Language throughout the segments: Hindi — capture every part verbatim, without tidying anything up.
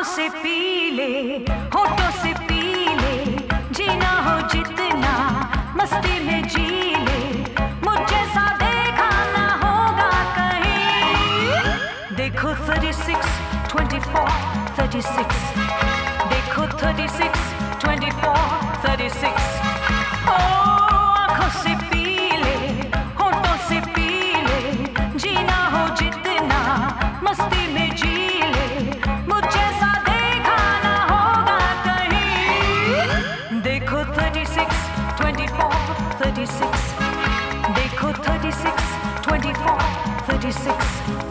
से पी ले, होठों से पी ले, जीना हो जितना मस्ती में जी ले, मुझ जैसा देखा ना होगा कहीं। देखो thirty-six, twenty-four, thirty-six, देखो thirty-six, twenty-four, thirty-six, ओ आँखों से पी ले, होठों से पी ले, जीना हो जितना मस्ती में जी ले, मुझ जैसा देखा ना होगा कहीं। देखो thirty-six, twenty-four, thirty-six, देखो thirty-six, twenty-four, thirty-six।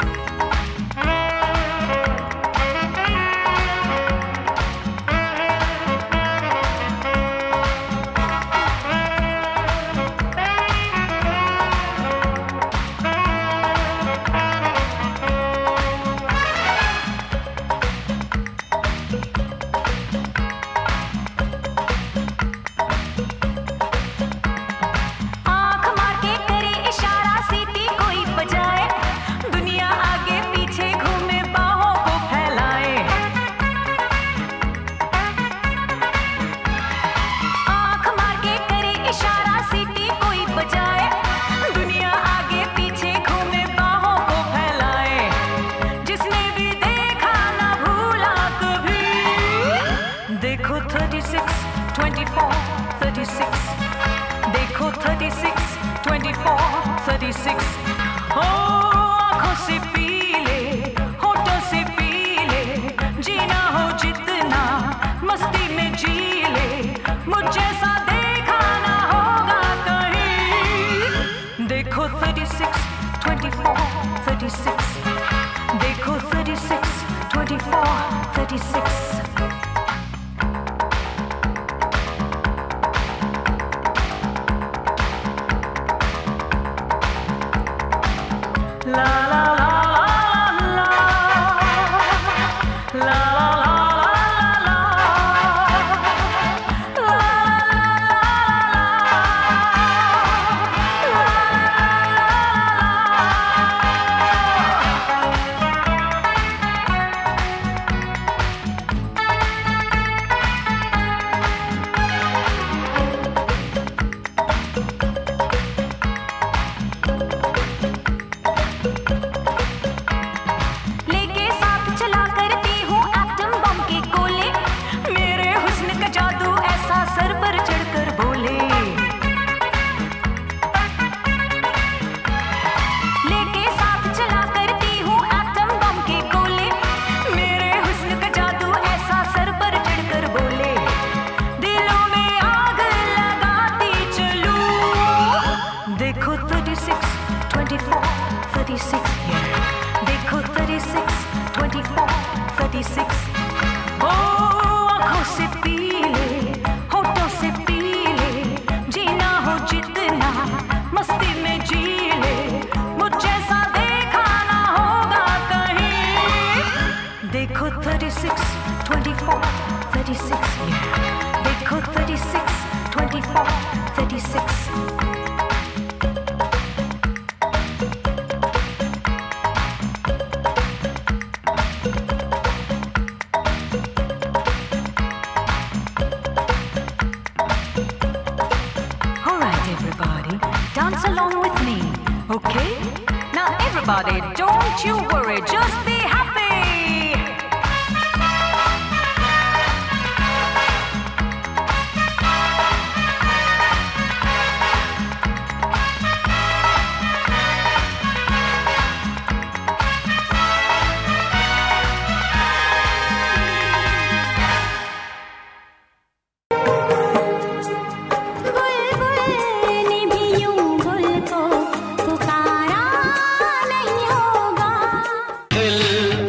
देखो thirty-six, twenty-four, thirty-six, देखो thirty-six, twenty-four, thirty-six, ओ आँखों से पी ले, होठों से पी ले, जीना हो जितना मस्ती में जी ले, मुझ जैसा देखा ना होगा कहीं। देखो thirty-six, twenty-four, thirty-six, देखो thirty-six, twenty-four, thirty-six। La la la la la la la thirty-six, देखो thirty-six, twenty-four, thirty-six, ओ आँखों से पी ले, होठों से पी ले, जीना हो जितना मस्ती में जी ले, मुझ जैसा देखा ना होगा कहीं। देखो thirty-six, twenty-four, thirty-six, देखो thirty-six, twenty-four, thirty-six। Everybody, dance along with me, okay? Now everybody, don't you worry, just be happy.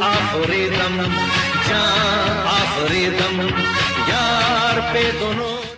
आफरीदम, जान आफरीदम, यार पे दोनों